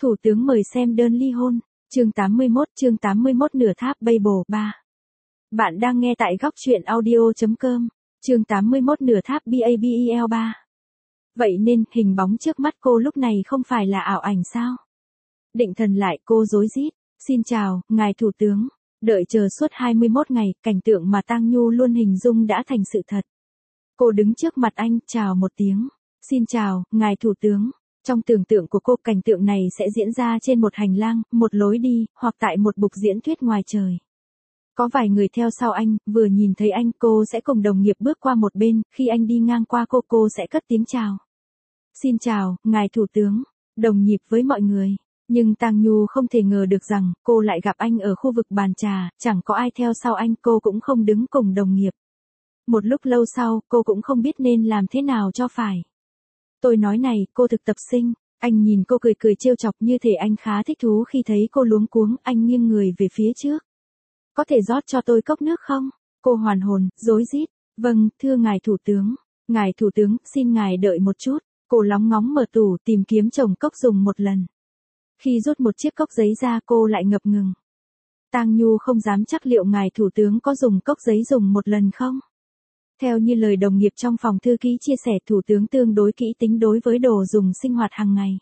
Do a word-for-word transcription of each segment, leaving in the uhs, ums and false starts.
Thủ tướng mời xem đơn ly hôn, chương tám mươi mốt, chương tám mươi mốt nửa tháp Babel ba. Bạn đang nghe tại góc truyện audio chấm com, chương tám mươi mốt nửa tháp Babel ba. Vậy nên, hình bóng trước mắt cô lúc này không phải là ảo ảnh sao? Định thần lại, cô rối rít, xin chào, ngài thủ tướng. Đợi chờ suốt hai mươi mốt ngày, cảnh tượng mà Tang Nhu luôn hình dung đã thành sự thật. Cô đứng trước mặt anh, chào một tiếng. Xin chào, ngài thủ tướng. Trong tưởng tượng của cô, cảnh tượng này sẽ diễn ra trên một hành lang, một lối đi, hoặc tại một bục diễn thuyết ngoài trời. Có vài người theo sau anh, vừa nhìn thấy anh, cô sẽ cùng đồng nghiệp bước qua một bên, khi anh đi ngang qua cô, cô sẽ cất tiếng chào. Xin chào, ngài thủ tướng, đồng nhịp với mọi người. Nhưng Tang Nhu không thể ngờ được rằng, cô lại gặp anh ở khu vực bàn trà, chẳng có ai theo sau anh, cô cũng không đứng cùng đồng nghiệp. Một lúc lâu sau, cô cũng không biết nên làm thế nào cho phải. Tôi nói này, cô thực tập sinh. Anh nhìn cô cười cười trêu chọc, như thể anh khá thích thú khi thấy cô luống cuống, anh nghiêng người về phía trước. Có thể rót cho tôi cốc nước không? Cô hoàn hồn, rối rít. Vâng, thưa ngài thủ tướng. Ngài thủ tướng, xin ngài đợi một chút. Cô lóng ngóng mở tủ, tìm kiếm chồng cốc dùng một lần. Khi rút một chiếc cốc giấy ra, cô lại ngập ngừng. Tang Nhu không dám chắc liệu ngài thủ tướng có dùng cốc giấy dùng một lần không? Theo như lời đồng nghiệp trong phòng thư ký chia sẻ, thủ tướng tương đối kỹ tính đối với đồ dùng sinh hoạt hàng ngày.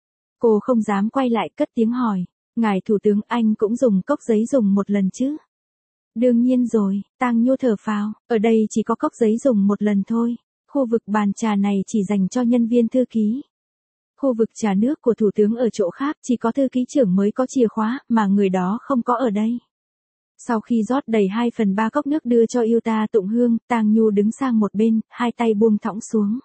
Cô không dám quay lại, cất tiếng hỏi. Ngài thủ tướng, anh cũng dùng cốc giấy dùng một lần chứ? Đương nhiên rồi, Tang Nhu thở phào, ở đây chỉ có cốc giấy dùng một lần thôi. Khu vực bàn trà này chỉ dành cho nhân viên thư ký. Khu vực trà nước của thủ tướng ở chỗ khác, chỉ có thư ký trưởng mới có chìa khóa, mà người đó không có ở đây. Sau khi rót đầy hai phần ba cốc nước đưa cho Yuta Tụng Hương, Tang Nhu đứng sang một bên, hai tay buông thõng xuống.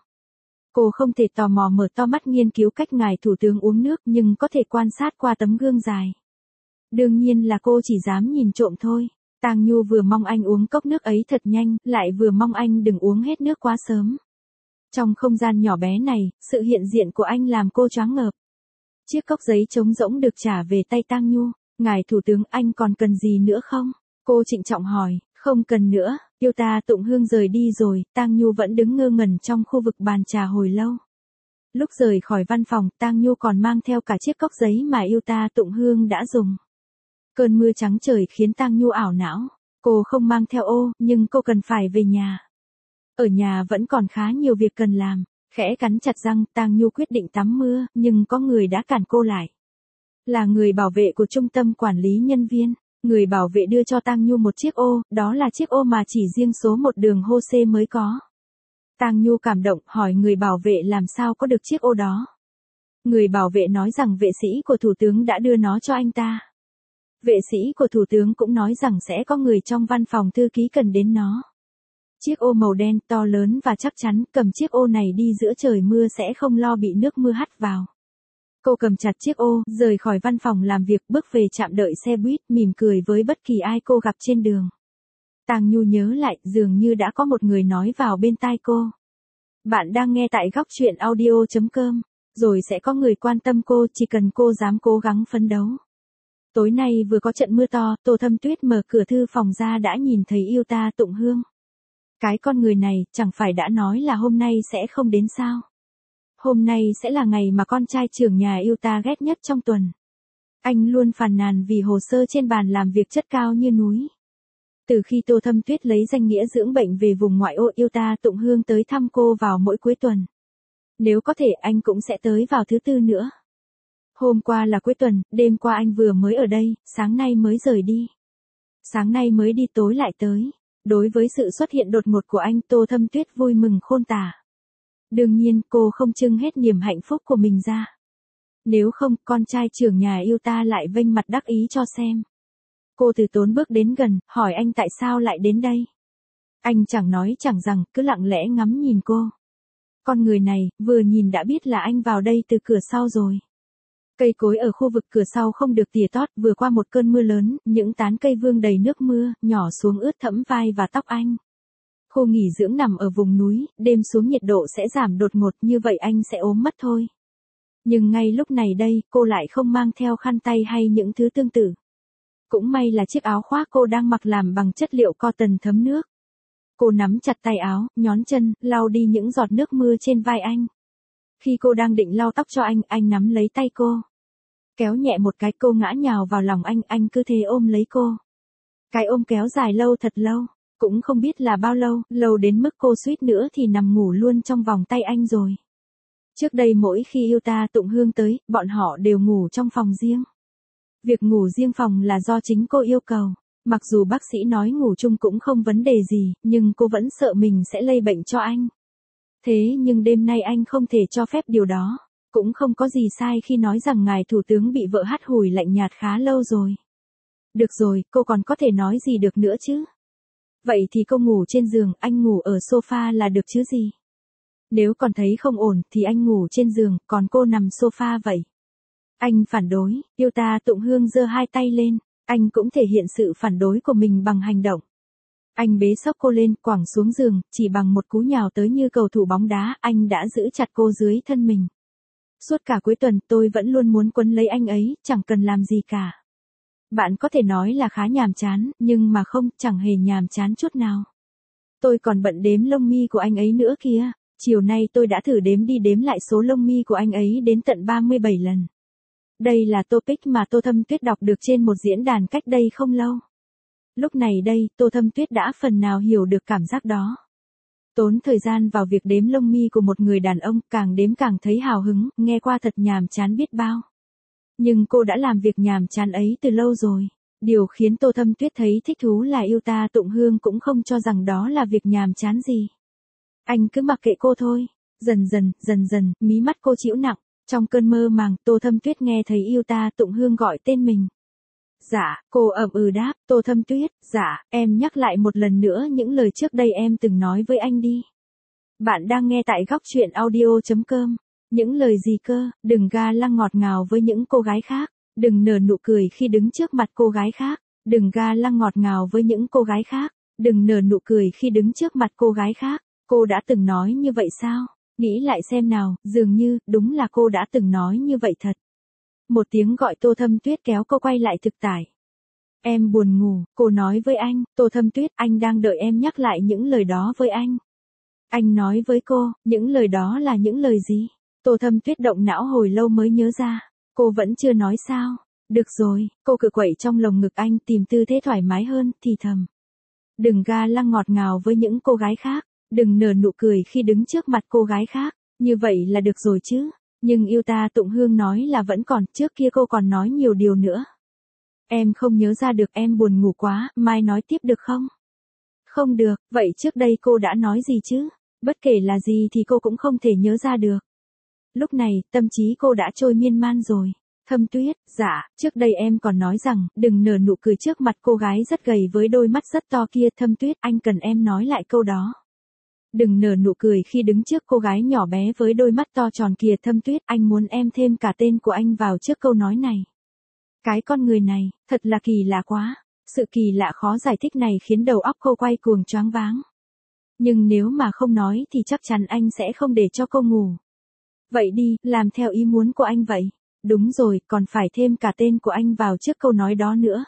Cô không thể tò mò mở to mắt nghiên cứu cách ngài thủ tướng uống nước, nhưng có thể quan sát qua tấm gương dài. Đương nhiên là cô chỉ dám nhìn trộm thôi. Tang Nhu vừa mong anh uống cốc nước ấy thật nhanh, lại vừa mong anh đừng uống hết nước quá sớm. Trong không gian nhỏ bé này, sự hiện diện của anh làm cô choáng ngợp. Chiếc cốc giấy trống rỗng được trả về tay Tang Nhu. Ngài thủ tướng, anh còn cần gì nữa không? Cô trịnh trọng hỏi. Không cần nữa. Yuta Tụng Hương rời đi rồi, Tang Nhu vẫn đứng ngơ ngẩn trong khu vực bàn trà hồi lâu. Lúc rời khỏi văn phòng, Tang Nhu còn mang theo cả chiếc cốc giấy mà Yuta Tụng Hương đã dùng. Cơn mưa trắng trời khiến Tang Nhu ảo não. Cô không mang theo ô, nhưng cô cần phải về nhà. Ở nhà vẫn còn khá nhiều việc cần làm. Khẽ cắn chặt răng, Tang Nhu quyết định tắm mưa, nhưng có người đã cản cô lại. Là người bảo vệ của trung tâm quản lý nhân viên. Người bảo vệ đưa cho Tang Nhu một chiếc ô, đó là chiếc ô mà chỉ riêng số một đường hô xê mới có. Tang Nhu cảm động, hỏi người bảo vệ làm sao có được chiếc ô đó. Người bảo vệ nói rằng vệ sĩ của thủ tướng đã đưa nó cho anh ta. Vệ sĩ của thủ tướng cũng nói rằng sẽ có người trong văn phòng thư ký cần đến nó. Chiếc ô màu đen, to lớn và chắc chắn, cầm chiếc ô này đi giữa trời mưa sẽ không lo bị nước mưa hắt vào. Cô cầm chặt chiếc ô, rời khỏi văn phòng làm việc, bước về trạm đợi xe buýt, mỉm cười với bất kỳ ai cô gặp trên đường. Tang Nhu nhớ lại, dường như đã có một người nói vào bên tai cô. Bạn đang nghe tại góc truyện audio chấm com, rồi sẽ có người quan tâm cô, chỉ cần cô dám cố gắng phấn đấu. Tối nay vừa có trận mưa to, Tô Thâm Tuyết mở cửa thư phòng ra đã nhìn thấy Yuta Tụng Hương. Cái con người này, chẳng phải đã nói là hôm nay sẽ không đến sao? Hôm nay sẽ là ngày mà con trai trưởng nhà Yuta ghét nhất trong tuần. Anh luôn phàn nàn vì hồ sơ trên bàn làm việc chất cao như núi. Từ khi Tô Thâm Tuyết lấy danh nghĩa dưỡng bệnh về vùng ngoại ô, Yuta Tụng Hương tới thăm cô vào mỗi cuối tuần. Nếu có thể anh cũng sẽ tới vào thứ tư nữa. Hôm qua là cuối tuần, đêm qua anh vừa mới ở đây, sáng nay mới rời đi. Sáng nay mới đi tối lại tới. Đối với sự xuất hiện đột ngột của anh, Tô Thâm Tuyết vui mừng khôn tả. Đương nhiên, cô không trưng hết niềm hạnh phúc của mình ra. Nếu không, con trai trưởng nhà Yuta lại vênh mặt đắc ý cho xem. Cô từ tốn bước đến gần, hỏi anh tại sao lại đến đây. Anh chẳng nói chẳng rằng, cứ lặng lẽ ngắm nhìn cô. Con người này, vừa nhìn đã biết là anh vào đây từ cửa sau rồi. Cây cối ở khu vực cửa sau không được tỉa tót, vừa qua một cơn mưa lớn, những tán cây vương đầy nước mưa, nhỏ xuống ướt thẫm vai và tóc anh. Khu nghỉ dưỡng nằm ở vùng núi, đêm xuống nhiệt độ sẽ giảm đột ngột, như vậy anh sẽ ốm mất thôi. Nhưng ngay lúc này đây, cô lại không mang theo khăn tay hay những thứ tương tự. Cũng may là chiếc áo khoác cô đang mặc làm bằng chất liệu cotton thấm nước. Cô nắm chặt tay áo, nhón chân, lau đi những giọt nước mưa trên vai anh. Khi cô đang định lau tóc cho anh, anh nắm lấy tay cô. Kéo nhẹ một cái cô ngã nhào vào lòng anh, anh cứ thế ôm lấy cô. Cái ôm kéo dài lâu thật lâu, cũng không biết là bao lâu, lâu đến mức cô suýt nữa thì nằm ngủ luôn trong vòng tay anh rồi. Trước đây mỗi khi yêu ta Tụng Hương tới, bọn họ đều ngủ trong phòng riêng. Việc ngủ riêng phòng là do chính cô yêu cầu. Mặc dù bác sĩ nói ngủ chung cũng không vấn đề gì, nhưng cô vẫn sợ mình sẽ lây bệnh cho anh. Thế nhưng đêm nay anh không thể cho phép điều đó. Cũng không có gì sai khi nói rằng ngài thủ tướng bị vợ hắt hủi lạnh nhạt khá lâu rồi. Được rồi, cô còn có thể nói gì được nữa chứ? Vậy thì cô ngủ trên giường, anh ngủ ở sofa là được chứ gì? Nếu còn thấy không ổn thì anh ngủ trên giường, còn cô nằm sofa vậy. Anh phản đối, yêu ta Tụng Hương giơ hai tay lên, anh cũng thể hiện sự phản đối của mình bằng hành động. Anh bế xốc cô lên, quẳng xuống giường, chỉ bằng một cú nhào tới như cầu thủ bóng đá, anh đã giữ chặt cô dưới thân mình. Suốt cả cuối tuần tôi vẫn luôn muốn quấn lấy anh ấy, chẳng cần làm gì cả. Bạn có thể nói là khá nhàm chán, nhưng mà không, chẳng hề nhàm chán chút nào. Tôi còn bận đếm lông mi của anh ấy nữa kìa. Chiều nay tôi đã thử đếm đi đếm lại số lông mi của anh ấy đến tận ba mươi bảy lần. Đây là topic mà Tô Thâm Tuyết đọc được trên một diễn đàn cách đây không lâu. Lúc này đây, Tô Thâm Tuyết đã phần nào hiểu được cảm giác đó. Tốn thời gian vào việc đếm lông mi của một người đàn ông, càng đếm càng thấy hào hứng, nghe qua thật nhàm chán biết bao. Nhưng cô đã làm việc nhàm chán ấy từ lâu rồi. Điều khiến Tô Thâm Tuyết thấy thích thú là yêu ta Tụng Hương cũng không cho rằng đó là việc nhàm chán gì. Anh cứ mặc kệ cô thôi. Dần dần, dần dần, mí mắt cô chịu nặng. Trong cơn mơ màng, Tô Thâm Tuyết nghe thấy yêu ta Tụng Hương gọi tên mình. Dạ, cô ậm ừ đáp, Tô Thâm Tuyết, dạ, em nhắc lại một lần nữa những lời trước đây em từng nói với anh đi. Bạn đang nghe tại góc truyện audio.com. Những lời gì cơ, đừng ga lăng ngọt ngào với những cô gái khác, đừng nở nụ cười khi đứng trước mặt cô gái khác, đừng ga lăng ngọt ngào với những cô gái khác, đừng nở nụ cười khi đứng trước mặt cô gái khác. Cô đã từng nói như vậy sao? Nghĩ lại xem nào, dường như, đúng là cô đã từng nói như vậy thật. Một tiếng gọi Tô Thâm Tuyết kéo cô quay lại thực tại. Em buồn ngủ, cô nói với anh, Tô Thâm Tuyết, anh đang đợi em nhắc lại những lời đó với anh. Anh nói với cô, những lời đó là những lời gì? Tô Thâm Tuyết động não hồi lâu mới nhớ ra, cô vẫn chưa nói sao. Được rồi, cô cự quậy trong lồng ngực anh tìm tư thế thoải mái hơn, thì thầm. Đừng ga lăng ngọt ngào với những cô gái khác, đừng nở nụ cười khi đứng trước mặt cô gái khác, như vậy là được rồi chứ. Nhưng yêu ta Tụng Hương nói là vẫn còn, trước kia cô còn nói nhiều điều nữa. Em không nhớ ra được, em buồn ngủ quá, mai nói tiếp được không? Không được, vậy trước đây cô đã nói gì chứ? Bất kể là gì thì cô cũng không thể nhớ ra được. Lúc này, tâm trí cô đã trôi miên man rồi. Thâm Tuyết, dạ, trước đây em còn nói rằng, đừng nở nụ cười trước mặt cô gái rất gầy với đôi mắt rất to kia. Thâm Tuyết, anh cần em nói lại câu đó. Đừng nở nụ cười khi đứng trước cô gái nhỏ bé với đôi mắt to tròn kia. Thâm Tuyết, anh muốn em thêm cả tên của anh vào trước câu nói này. Cái con người này, thật là kỳ lạ quá. Sự kỳ lạ khó giải thích này khiến đầu óc cô quay cuồng choáng váng. Nhưng nếu mà không nói thì chắc chắn anh sẽ không để cho cô ngủ. Vậy đi, làm theo ý muốn của anh vậy. Đúng rồi, còn phải thêm cả tên của anh vào trước câu nói đó nữa.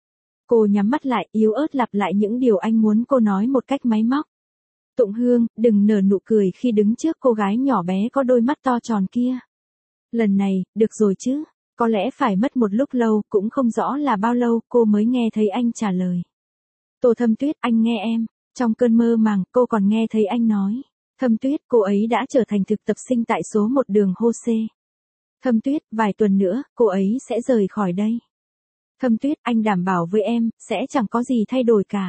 Cô nhắm mắt lại, yếu ớt lặp lại những điều anh muốn cô nói một cách máy móc. Tụng Hương, đừng nở nụ cười khi đứng trước cô gái nhỏ bé có đôi mắt to tròn kia. Lần này, được rồi chứ. Có lẽ phải mất một lúc lâu, cũng không rõ là bao lâu, cô mới nghe thấy anh trả lời. Tô Thâm Tuyết, anh nghe em. Trong cơn mơ màng, cô còn nghe thấy anh nói. Thâm Tuyết, cô ấy đã trở thành thực tập sinh tại số một đường Hô-xê. Thâm Tuyết, vài tuần nữa, cô ấy sẽ rời khỏi đây. Thâm Tuyết, anh đảm bảo với em, sẽ chẳng có gì thay đổi cả.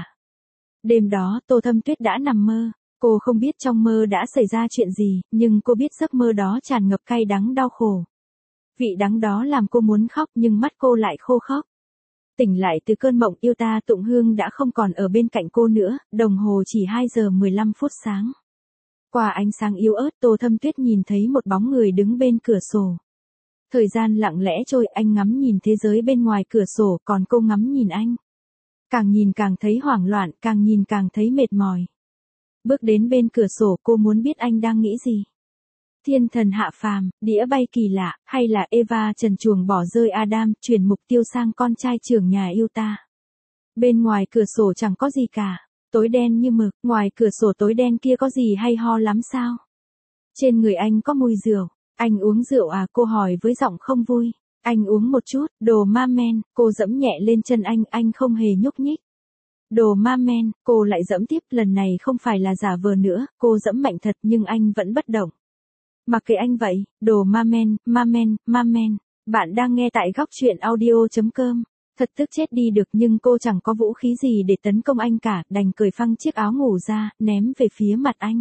Đêm đó, Tô Thâm Tuyết đã nằm mơ. Cô không biết trong mơ đã xảy ra chuyện gì, nhưng cô biết giấc mơ đó tràn ngập cay đắng đau khổ. Vị đắng đó làm cô muốn khóc nhưng mắt cô lại khô khóc. Tỉnh lại từ cơn mộng, yêu ta Tụng Hương đã không còn ở bên cạnh cô nữa, đồng hồ chỉ hai giờ mười lăm phút sáng. Qua ánh sáng yếu ớt, Tô Thâm Tuyết nhìn thấy một bóng người đứng bên cửa sổ. Thời gian lặng lẽ trôi, anh ngắm nhìn thế giới bên ngoài cửa sổ, còn cô ngắm nhìn anh. Càng nhìn càng thấy hoảng loạn, càng nhìn càng thấy mệt mỏi. Bước đến bên cửa sổ, cô muốn biết anh đang nghĩ gì. Thiên thần hạ phàm, đĩa bay kỳ lạ, hay là Eva trần truồng bỏ rơi Adam, chuyển mục tiêu sang con trai trưởng nhà yêu ta. Bên ngoài cửa sổ chẳng có gì cả, tối đen như mực, ngoài cửa sổ tối đen kia có gì hay ho lắm sao? Trên người anh có mùi rượu, anh uống rượu à? Cô hỏi với giọng không vui. Anh uống một chút, đồ ma men, cô dẫm nhẹ lên chân anh, anh không hề nhúc nhích. Đồ ma men, cô lại dẫm tiếp, lần này không phải là giả vờ nữa, cô dẫm mạnh thật nhưng anh vẫn bất động. Mặc kệ anh vậy, đồ ma men, ma men, ma men. Bạn đang nghe tại góc chuyện audio.com. Thật tức chết đi được nhưng cô chẳng có vũ khí gì để tấn công anh cả, đành cởi phăng chiếc áo ngủ ra, ném về phía mặt anh.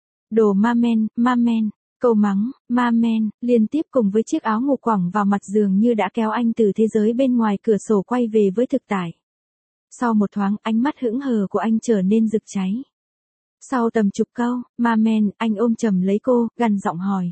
Đồ ma men, ma men. Câu mắng, ma men, liên tiếp cùng với chiếc áo ngủ quẳng vào mặt giường như đã kéo anh từ thế giới bên ngoài cửa sổ quay về với thực tại. Sau một thoáng, ánh mắt hững hờ của anh trở nên rực cháy. Sau tầm chục câu, ma men, anh ôm chầm lấy cô, gằn giọng hỏi.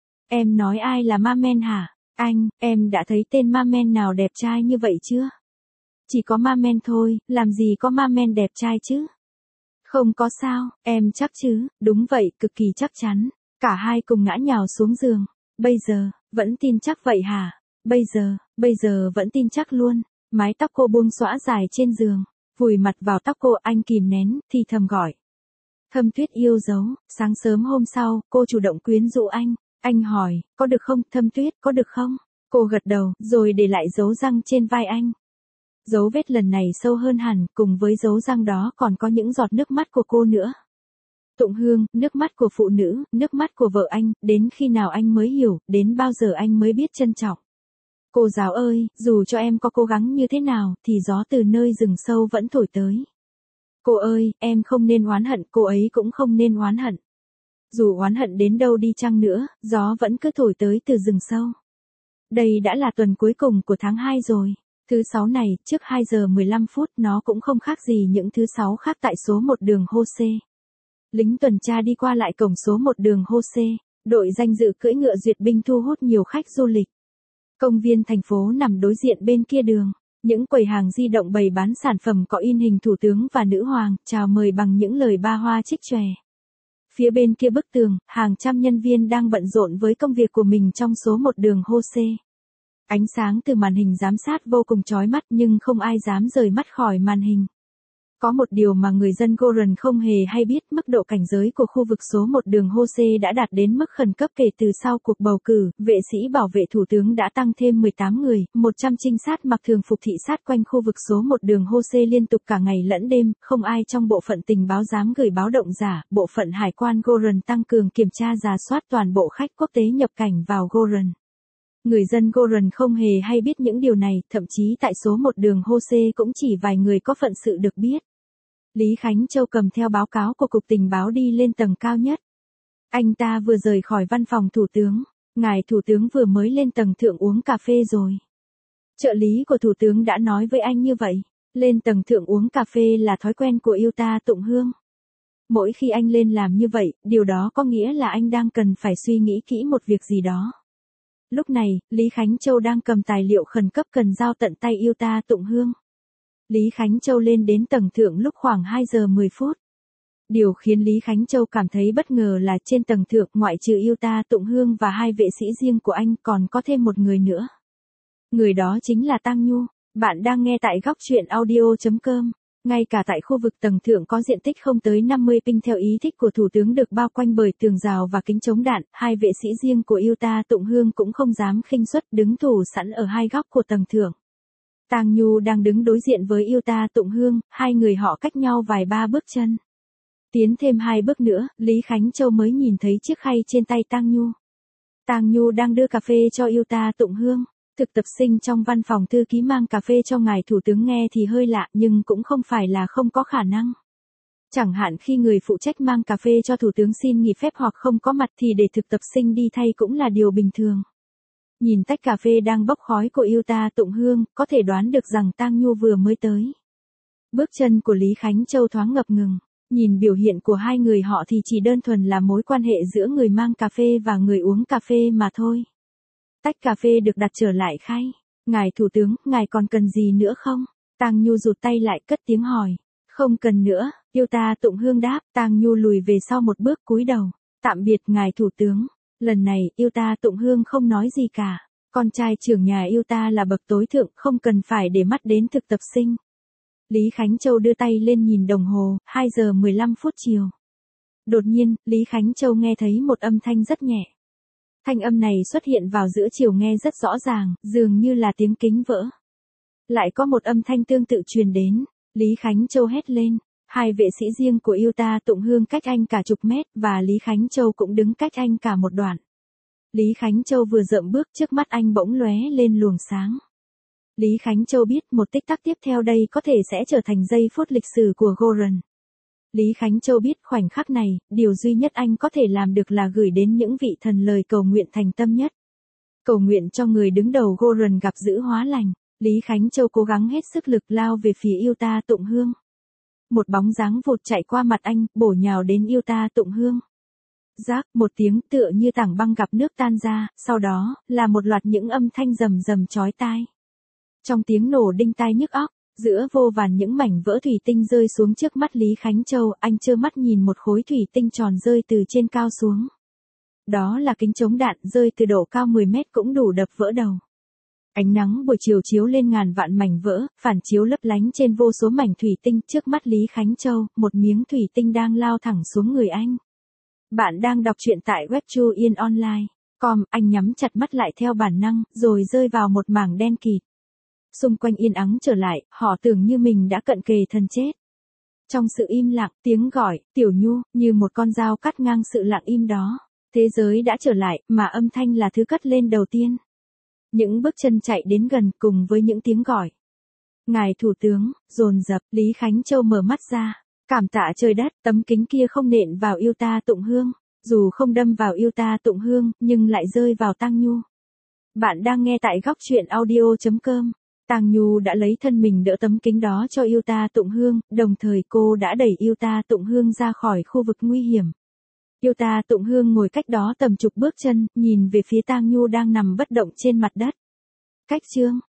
Em nói ai là ma men hả? Anh, em đã thấy tên ma men nào đẹp trai như vậy chưa? Chỉ có ma men thôi, làm gì có ma men đẹp trai chứ? Không có sao, em chắc chứ, đúng vậy, cực kỳ chắc chắn. Cả hai cùng ngã nhào xuống giường. Bây giờ, vẫn tin chắc vậy hả? Bây giờ, bây giờ vẫn tin chắc luôn. Mái tóc cô buông xõa dài trên giường. Vùi mặt vào tóc cô, anh kìm nén, thì thầm gọi. Thâm Tuyết yêu dấu. Sáng sớm hôm sau, cô chủ động quyến rũ anh. Anh hỏi, có được không, Thâm Tuyết, có được không? Cô gật đầu, rồi để lại dấu răng trên vai anh. Dấu vết lần này sâu hơn hẳn, cùng với dấu răng đó còn có những giọt nước mắt của cô nữa. Tụng Hương, nước mắt của phụ nữ, nước mắt của vợ anh, đến khi nào anh mới hiểu, đến bao giờ anh mới biết trân trọng. Cô giáo ơi, dù cho em có cố gắng như thế nào, thì gió từ nơi rừng sâu vẫn thổi tới. Cô ơi, em không nên oán hận, cô ấy cũng không nên oán hận. Dù oán hận đến đâu đi chăng nữa, gió vẫn cứ thổi tới từ rừng sâu. Đây đã là tuần cuối cùng của tháng hai rồi. Thứ sáu này, trước hai giờ mười lăm phút, nó cũng không khác gì những thứ sáu khác tại số một đường Hô-xê. Lính tuần tra đi qua lại cổng số một đường Hô-xê, đội danh dự cưỡi ngựa duyệt binh thu hút nhiều khách du lịch. Công viên thành phố nằm đối diện bên kia đường, những quầy hàng di động bày bán sản phẩm có in hình thủ tướng và nữ hoàng, chào mời bằng những lời ba hoa trích chòe. Phía bên kia bức tường, hàng trăm nhân viên đang bận rộn với công việc của mình trong số một đường Hô-xê. Ánh sáng từ màn hình giám sát vô cùng chói mắt nhưng không ai dám rời mắt khỏi màn hình. Có một điều mà người dân Goron không hề hay biết, mức độ cảnh giới của khu vực số một đường Hô-xê đã đạt đến mức khẩn cấp kể từ sau cuộc bầu cử, vệ sĩ bảo vệ thủ tướng đã tăng thêm mười tám người, một trăm trinh sát mặc thường phục thị sát quanh khu vực số một đường Hô-xê liên tục cả ngày lẫn đêm, không ai trong bộ phận tình báo dám gửi báo động giả, bộ phận hải quan Goron tăng cường kiểm tra rà soát toàn bộ khách quốc tế nhập cảnh vào Goron. Người dân Goron không hề hay biết những điều này, thậm chí tại số một đường Hô-xê cũng chỉ vài người có phận sự được biết. Lý Khánh Châu cầm theo báo cáo của Cục Tình báo đi lên tầng cao nhất. Anh ta vừa rời khỏi văn phòng thủ tướng, ngài thủ tướng vừa mới lên tầng thượng uống cà phê rồi. Trợ lý của thủ tướng đã nói với anh như vậy, lên tầng thượng uống cà phê là thói quen của yêu ta Tụng Hương. Mỗi khi anh lên làm như vậy, điều đó có nghĩa là anh đang cần phải suy nghĩ kỹ một việc gì đó. Lúc này, Lý Khánh Châu đang cầm tài liệu khẩn cấp cần giao tận tay yêu ta Tụng Hương. Lý Khánh Châu lên đến tầng thượng lúc khoảng hai giờ mười phút. Điều khiến Lý Khánh Châu cảm thấy bất ngờ là trên tầng thượng ngoại trừ yêu ta Tụng Hương và hai vệ sĩ riêng của anh còn có thêm một người nữa. Người đó chính là Tang Nhu. Bạn đang nghe tại góc chuyện audio.com. Ngay cả tại khu vực tầng thượng có diện tích không tới năm mươi pinh theo ý thích của thủ tướng được bao quanh bởi tường rào và kính chống đạn, hai vệ sĩ riêng của yêu ta Tụng Hương cũng không dám khinh suất đứng thủ sẵn ở hai góc của tầng thượng. Tang Nhu đang đứng đối diện với yêu ta Tụng Hương, hai người họ cách nhau vài ba bước chân. Tiến thêm hai bước nữa, Lý Khánh Châu mới nhìn thấy chiếc khay trên tay Tang Nhu. Tang Nhu đang đưa cà phê cho yêu ta Tụng Hương. Thực tập sinh trong văn phòng thư ký mang cà phê cho ngài thủ tướng nghe thì hơi lạ nhưng cũng không phải là không có khả năng. Chẳng hạn khi người phụ trách mang cà phê cho thủ tướng xin nghỉ phép hoặc không có mặt thì để thực tập sinh đi thay cũng là điều bình thường. Nhìn tách cà phê đang bốc khói của yêu ta Tụng Hương, có thể đoán được rằng Tang Nhu vừa mới tới. Bước chân của Lý Khánh Châu thoáng ngập ngừng, nhìn biểu hiện của hai người họ thì chỉ đơn thuần là mối quan hệ giữa người mang cà phê và người uống cà phê mà thôi. Tách cà phê được đặt trở lại khay. Ngài thủ tướng, ngài còn cần gì nữa không? Tang Nhu rụt tay lại cất tiếng hỏi. Không cần nữa, yêu ta Tụng Hương đáp. Tang Nhu lùi về sau một bước cúi đầu. Tạm biệt ngài thủ tướng. Lần này, yêu ta Tụng Hương không nói gì cả. Con trai trưởng nhà yêu ta là bậc tối thượng, không cần phải để mắt đến thực tập sinh. Lý Khánh Châu đưa tay lên nhìn đồng hồ, hai giờ mười lăm phút chiều. Đột nhiên, Lý Khánh Châu nghe thấy một âm thanh rất nhẹ. Thanh âm này xuất hiện vào giữa chiều nghe rất rõ ràng, dường như là tiếng kính vỡ. Lại có một âm thanh tương tự truyền đến, Lý Khánh Châu hét lên. Hai vệ sĩ riêng của yêu ta Tụng Hương cách anh cả chục mét và Lý Khánh Châu cũng đứng cách anh cả một đoạn. Lý Khánh Châu vừa dậm bước trước mắt anh bỗng lóe lên luồng sáng. Lý Khánh Châu biết một tích tắc tiếp theo đây có thể sẽ trở thành giây phút lịch sử của Goran. Lý Khánh Châu biết khoảnh khắc này, điều duy nhất anh có thể làm được là gửi đến những vị thần lời cầu nguyện thành tâm nhất. Cầu nguyện cho người đứng đầu Goran gặp dữ hóa lành. Lý Khánh Châu cố gắng hết sức lực lao về phía yêu ta Tụng Hương. Một bóng dáng vụt chạy qua mặt anh, bổ nhào đến yêu ta Tụng Hương. Rác, một tiếng tựa như tảng băng gặp nước tan ra, sau đó, là một loạt những âm thanh rầm rầm chói tai. Trong tiếng nổ đinh tai nhức óc, giữa vô vàn những mảnh vỡ thủy tinh rơi xuống trước mắt Lý Khánh Châu, anh trơ mắt nhìn một khối thủy tinh tròn rơi từ trên cao xuống. Đó là kính chống đạn rơi từ độ cao mười mét cũng đủ đập vỡ đầu. Ánh nắng buổi chiều chiếu lên ngàn vạn mảnh vỡ, phản chiếu lấp lánh trên vô số mảnh thủy tinh trước mắt Lý Khánh Châu, một miếng thủy tinh đang lao thẳng xuống người anh. Bạn đang đọc truyện tại web chu yên online chấm com, anh nhắm chặt mắt lại theo bản năng, rồi rơi vào một mảng đen kịt. Xung quanh yên ắng trở lại, họ tưởng như mình đã cận kề thân chết. Trong sự im lặng, tiếng gọi, Tiểu Nhu, như một con dao cắt ngang sự lặng im đó. Thế giới đã trở lại, mà âm thanh là thứ cất lên đầu tiên. Những bước chân chạy đến gần cùng với những tiếng gọi. Ngài Thủ tướng, dồn dập, Lý Khánh Châu mở mắt ra. Cảm tạ trời đất, tấm kính kia không nện vào yêu ta Tụng Hương. Dù không đâm vào yêu ta Tụng Hương, nhưng lại rơi vào Tang Nhu. Bạn đang nghe tại góc truyện audio chấm com. Tang Nhu đã lấy thân mình đỡ tấm kính đó cho yêu ta Tụng Hương, đồng thời cô đã đẩy yêu ta Tụng Hương ra khỏi khu vực nguy hiểm. Yêu ta Tụng Hương ngồi cách đó tầm chục bước chân, nhìn về phía Tang Nhu đang nằm bất động trên mặt đất. Cách chương